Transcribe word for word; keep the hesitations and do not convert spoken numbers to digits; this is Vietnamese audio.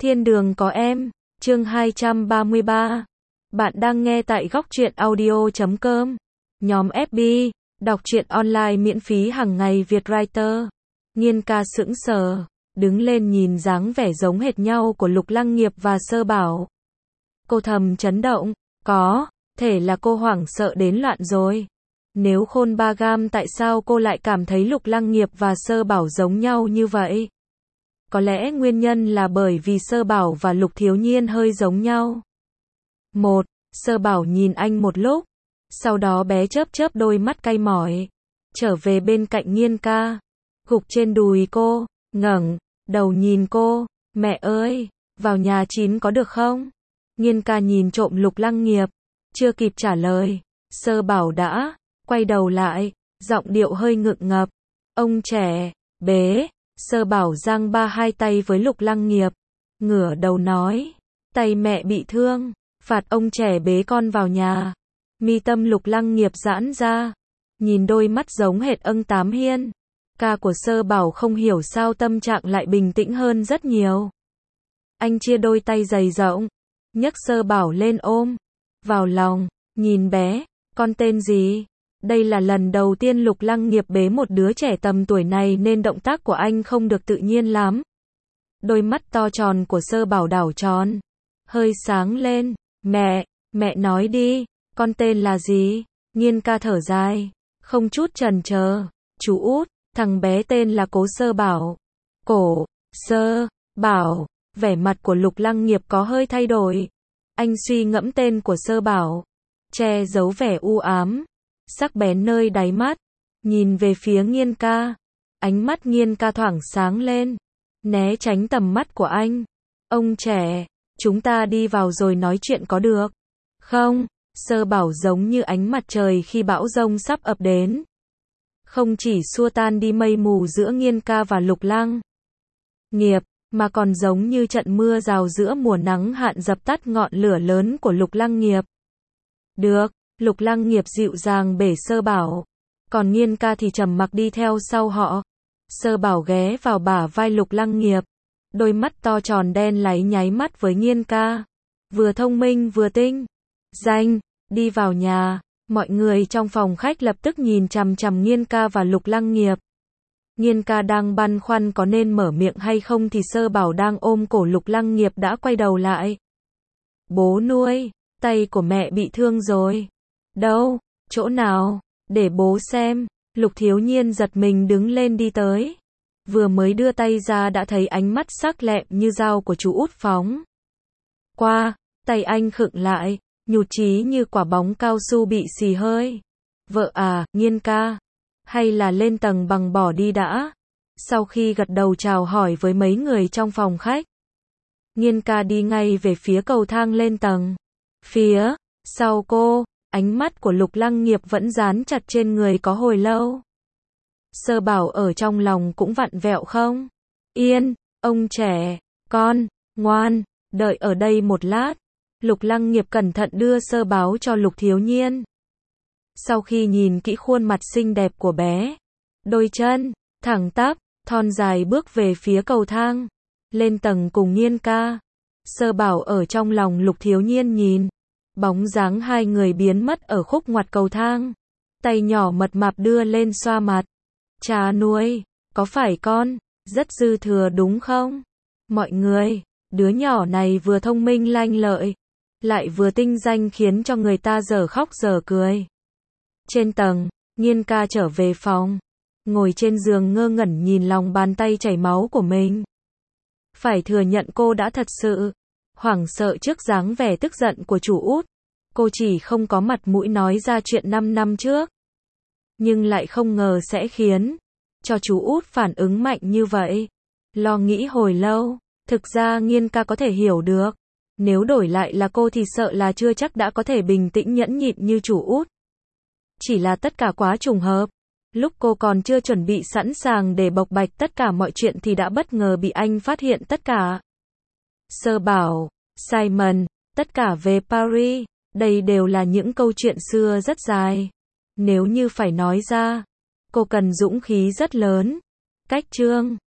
Thiên đường có em, chương hai trăm ba mươi ba. Bạn đang nghe tại góc truyện audio chấm com. Nhóm ép bê, đọc truyện online miễn phí hàng ngày Việt Writer. Nhiên ca sững sờ, đứng lên nhìn dáng vẻ giống hệt nhau của Lục Lăng Nghiệp và Sơ Bảo. Cô thầm chấn động, có thể là cô hoảng sợ đến loạn rồi. Nếu khôn ba gam tại sao cô lại cảm thấy Lục Lăng Nghiệp và Sơ Bảo giống nhau như vậy? Có lẽ nguyên nhân là bởi vì Sơ Bảo và Lục Thiếu Nhiên hơi giống nhau. Một, Sơ Bảo nhìn anh một lúc, sau đó bé chớp chớp đôi mắt cay mỏi, trở về bên cạnh Nhiên ca, gục trên đùi cô, ngẩng đầu nhìn cô, mẹ ơi, vào nhà chín có được không? Nhiên ca nhìn trộm Lục Lăng Nghiệp, chưa kịp trả lời, Sơ Bảo đã quay đầu lại, giọng điệu hơi ngượng ngập, ông trẻ, bế. Sơ Bảo giang ba hai tay với Lục Lăng Nghiệp, ngửa đầu nói, tay mẹ bị thương, phạt ông trẻ bế con vào nhà. Mi tâm Lục Lăng Nghiệp giãn ra, nhìn đôi mắt giống hệt ân tám hiên. Ca của Sơ Bảo không hiểu sao tâm trạng lại bình tĩnh hơn rất nhiều. Anh chia đôi tay dày rộng, nhấc Sơ Bảo lên ôm vào lòng, nhìn bé, con tên gì? Đây là lần đầu tiên Lục Lăng Nghiệp bế một đứa trẻ tầm tuổi này nên động tác của anh không được tự nhiên lắm. Đôi mắt to tròn của Sơ Bảo đảo tròn, hơi sáng lên, mẹ, mẹ nói đi, con tên là gì? Nhiên ca thở dài, không chút chần chờ, chú út, thằng bé tên là Cố Sơ Bảo. Cổ, Sơ, Bảo, vẻ mặt của Lục Lăng Nghiệp có hơi thay đổi. Anh suy ngẫm tên của Sơ Bảo, che giấu vẻ u ám, sắc bén nơi đáy mắt, nhìn về phía Nhiên ca, ánh mắt Nhiên ca thoảng sáng lên, né tránh tầm mắt của anh. Ông trẻ, chúng ta đi vào rồi nói chuyện có được không? Sơ Bảo giống như ánh mặt trời khi bão giông sắp ập đến, không chỉ xua tan đi mây mù giữa Nhiên ca và Lục Lăng Nghiệp, mà còn giống như trận mưa rào giữa mùa nắng hạn dập tắt ngọn lửa lớn của Lục Lăng Nghiệp. Được. Lục Lăng Nghiệp dịu dàng bể Sơ Bảo, còn Nhiên ca thì trầm mặc đi theo sau họ. Sơ Bảo ghé vào bả vai Lục Lăng Nghiệp, đôi mắt to tròn đen láy nháy mắt với Nhiên ca, vừa thông minh vừa tinh danh. Đi vào nhà, mọi người trong phòng khách lập tức nhìn chằm chằm Nhiên ca và Lục Lăng Nghiệp. Nhiên ca đang băn khoăn có nên mở miệng hay không thì Sơ Bảo đang ôm cổ Lục Lăng Nghiệp đã quay đầu lại. Bố nuôi, tay của mẹ bị thương rồi. Đâu? Chỗ nào? Để bố xem. Lục Thiếu Nhiên giật mình đứng lên đi tới. Vừa mới đưa tay ra đã thấy ánh mắt sắc lẹm như dao của chú út phóng qua, tay anh khựng lại, nhụt chí như quả bóng cao su bị xì hơi. Vợ à, Nhiên ca, hay là lên tầng bằng bỏ đi đã? Sau khi gật đầu chào hỏi với mấy người trong phòng khách, Nhiên ca đi ngay về phía cầu thang lên tầng. Phía sau cô, ánh mắt của Lục Lăng Nghiệp vẫn dán chặt trên người có hồi lâu. Sơ Bảo ở trong lòng cũng vặn vẹo không? Yên, ông trẻ, con, ngoan, đợi ở đây một lát. Lục Lăng Nghiệp cẩn thận đưa Sơ Bảo cho Lục Thiếu Nhiên. Sau khi nhìn kỹ khuôn mặt xinh đẹp của bé, đôi chân thẳng tắp, thon dài bước về phía cầu thang, lên tầng cùng Nhiên ca. Sơ Bảo ở trong lòng Lục Thiếu Nhiên nhìn bóng dáng hai người biến mất ở khúc ngoặt cầu thang, tay nhỏ mật mạp đưa lên xoa mặt. Cha nuôi, có phải con rất dư thừa đúng không? Mọi người, đứa nhỏ này vừa thông minh lanh lợi, lại vừa tinh danh khiến cho người ta dở khóc dở cười. Trên tầng, Nhiên ca trở về phòng, ngồi trên giường ngơ ngẩn nhìn lòng bàn tay chảy máu của mình. Phải thừa nhận cô đã thật sự hoảng sợ trước dáng vẻ tức giận của chủ út. Cô chỉ không có mặt mũi nói ra chuyện năm năm trước, nhưng lại không ngờ sẽ khiến cho chú út phản ứng mạnh như vậy. Lo nghĩ hồi lâu, thực ra Nhiên ca có thể hiểu được, nếu đổi lại là cô thì sợ là chưa chắc đã có thể bình tĩnh nhẫn nhịn như chủ út. Chỉ là tất cả quá trùng hợp, lúc cô còn chưa chuẩn bị sẵn sàng để bộc bạch tất cả mọi chuyện thì đã bất ngờ bị anh phát hiện tất cả. Sơ Bảo, Simon, tất cả về Paris, đây đều là những câu chuyện xưa rất dài. Nếu như phải nói ra, cô cần dũng khí rất lớn. Cách chương